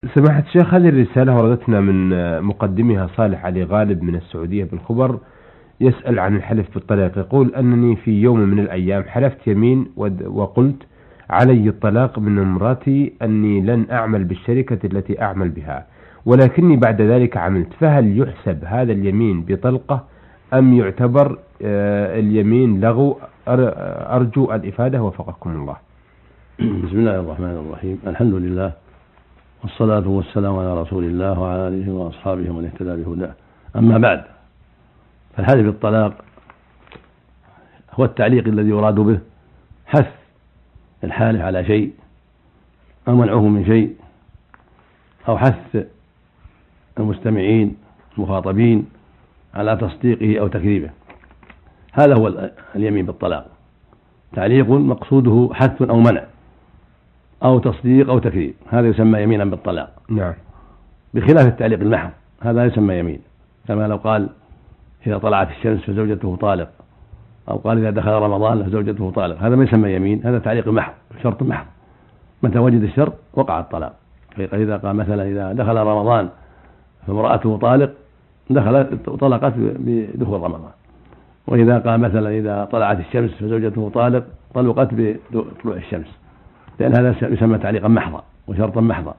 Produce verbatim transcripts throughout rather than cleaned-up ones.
سماحة الشيخ، هذه الرسالة وردتنا من مقدمها صالح علي غالب من السعودية بالخبر، يسأل عن الحلف بالطلاق. يقول أنني في يوم من الأيام حلفت يمين وقلت علي الطلاق من امرأتي أني لن أعمل بالشركة التي أعمل بها، ولكني بعد ذلك عملت، فهل يحسب هذا اليمين بطلقة أم يعتبر اليمين لغو؟ أرجو الإفادة وفقكم الله. بسم الله الرحمن الرحيم، الحمد لله والصلاة والسلام على رسول الله وعلى آله وأصحابه ومن اهتدى بهداه. أما بعد، فالحلف بالطلاق هو التعليق الذي يراد به حث الحالف على شيء أو منعه من شيء، أو حث المستمعين المخاطبين على تصديقه أو تكذيبه. هذا هو اليمين بالطلاق، تعليق مقصوده حث أو منع أو تصديق أو تكذيب، هذا يسمى يمينا بالطلاق. نعم. بخلاف التعليق المحض، هذا يسمى يمين، كما لو قال إذا طلعت الشمس فزوجته طالق، أو قال إذا دخل رمضان فزوجته طالق، هذا ما يسمى يمين، هذا تعليق محض، شرط محض، متى وجد الشرط وقع الطلاق. إذا قال مثلا إذا دخل رمضان فامرأته طالق، دخلت طلقت بدخول رمضان. وإذا قال مثلا إذا طلعت الشمس فزوجته طالق، طلقت بطلوع الشمس، لأن هذا يسمى تعليقا محضا وشرطا محضا.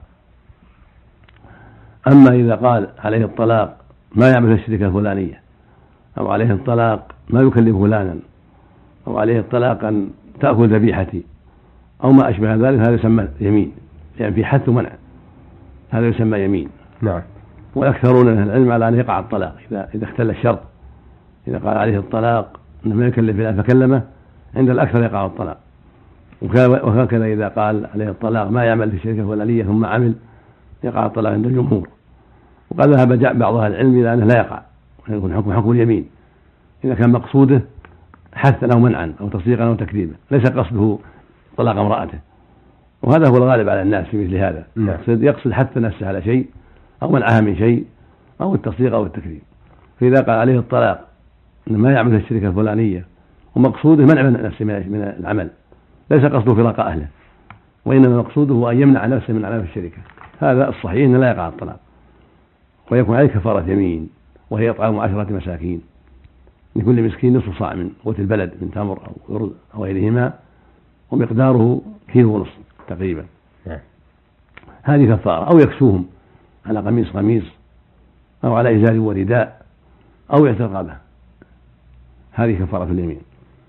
أما إذا قال عليه الطلاق ما يعمل في الشركة الفلانية، أو عليه الطلاق ما يكلم فلانا، أو عليه الطلاق أن تأكل ذبيحتي، أو ما أشبه ذلك، هذا يسمى يمين، يعني في حث ومنع، هذا يسمى يمين. نعم. ويكثرون من العلم على أن يقع الطلاق إذا إذا اختل الشرط. إذا قال عليه الطلاق أنه ما يكلم فلان فكلمه، عند الأكثر يقع الطلاق. وهكذا إذا قال عليه الطلاق ما يعمل في الشركة الفلانية ثم عمل، يقع الطلاق عند الجمهور. وقد ذهب بعض أهل العلم إلى أنه لا يقع، ويكون حكم حكم اليمين إذا كان مقصوده حثا أو منعا أو تصديقا أو تكذيبا، ليس قصده طلاق امرأته. وهذا هو الغالب على الناس في مثل هذا. نعم. يقصد حث نفسه على شيء أو منعها من شيء أو التصديق أو التكذيب. فإذا قال عليه الطلاق أنه ما يعمل في الشركة الفلانية ومقصوده منع نفسه من العمل، ليس قصده فراق أهله، وإنما مقصوده أن يمنع نفسه من عمل في الشركة، هذا الصحيح أنه لا يقع الطلاق، ويكون عليه كفارة يمين، وهي إطعام عشرة مساكين لكل مسكين نصف صاع من قوت البلد من تمر أو أرز أو غيرهما، ومقداره كيلو ونصف تقريبا. هذه كفارة. أو يكسوهم على قميص قميص، أو على إزار ورداء، أو يعتق رقبة، هذه كفارة اليمين.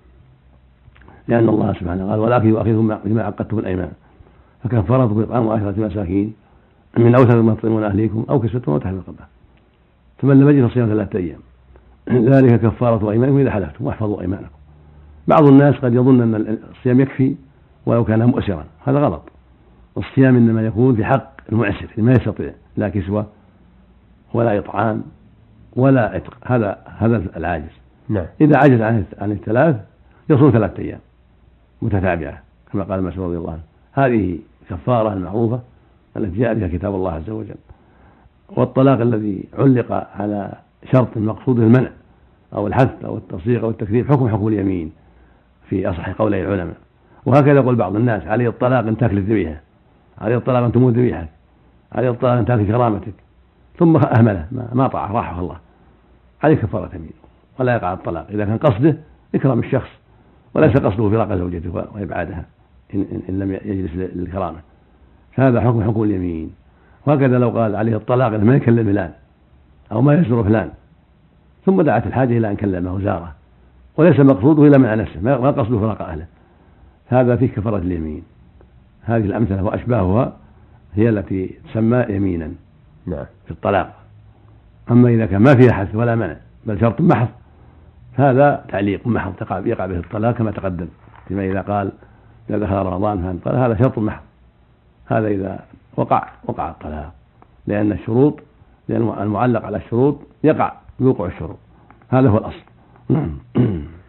لأن الله سبحانه قال ولكن يؤاخذكم بما عقدتم الأيمان، فكفارته إطعام عشرة مساكين من أوسط ما تطعمون أهليكم أو كسوتهم أو تحرير رقبة، فمن لم يجد فصيام ثلاثة أيام، ذلك كفارة أيمانكم إذا حلفتم واحفظوا أيمانكم. بعض الناس قد يظن أن الصيام يكفي ولو كان مؤسرا، هذا غلط. الصيام إنما يكون في حق المعسر ما يستطيع لا كسوة ولا إطعام ولا عتق، هذا هذا العاجز. نعم. إذا عجز عن عن الثلاث يصوم ثلاثة أيام متتابعة كما قال مسعود رضي الله عنه. هذه كفارة المعروفة التي جاء بها كتاب الله عز وجل. والطلاق الذي علق على شرط مقصود المنع أو الحث أو التصديق أو التكذيب حكم حكم اليمين في أصح قولي العلماء. وهكذا يقول بعض الناس عليه الطلاق أن تأكل الذبيحة، عليه الطلاق أن تموت ذبيحتك، عليه الطلاق أن تأكل كرامتك، ثم أهمله ما طاعه راحه الله، عليه كفارة يمين ولا يقع الطلاق إذا كان قصده إكرام الشخص وليس قصده فراق زوجته وإبعادها إن, إن لم يجلس للكرامة، فهذا حكم حكم اليمين. وهكذا لو قال عليه الطلاق أنه ما يكلم فلان أو ما يزور فلان، ثم دعت الحاجة إلى أن كلمه وزاره وليس مقصوده إلا مع نفسه، ما قصده فراق أهله، هذا فيه كفارة اليمين. هذه الأمثلة وأشباهها هي التي تسمى يمينا نعم في الطلاق. أما إذا كان ما فيها حث ولا منع بل شرط محض، هذا تعليق محض يقع به الطلاق كما تقدم، فيما إذا قال إذا دخل رمضان فقال هذا شرط محض، هذا إذا وقع وقع الطلاق، لأن الشروط لأن المعلق على الشروط يقع بوقوع الشروط، هذا هو الأصل.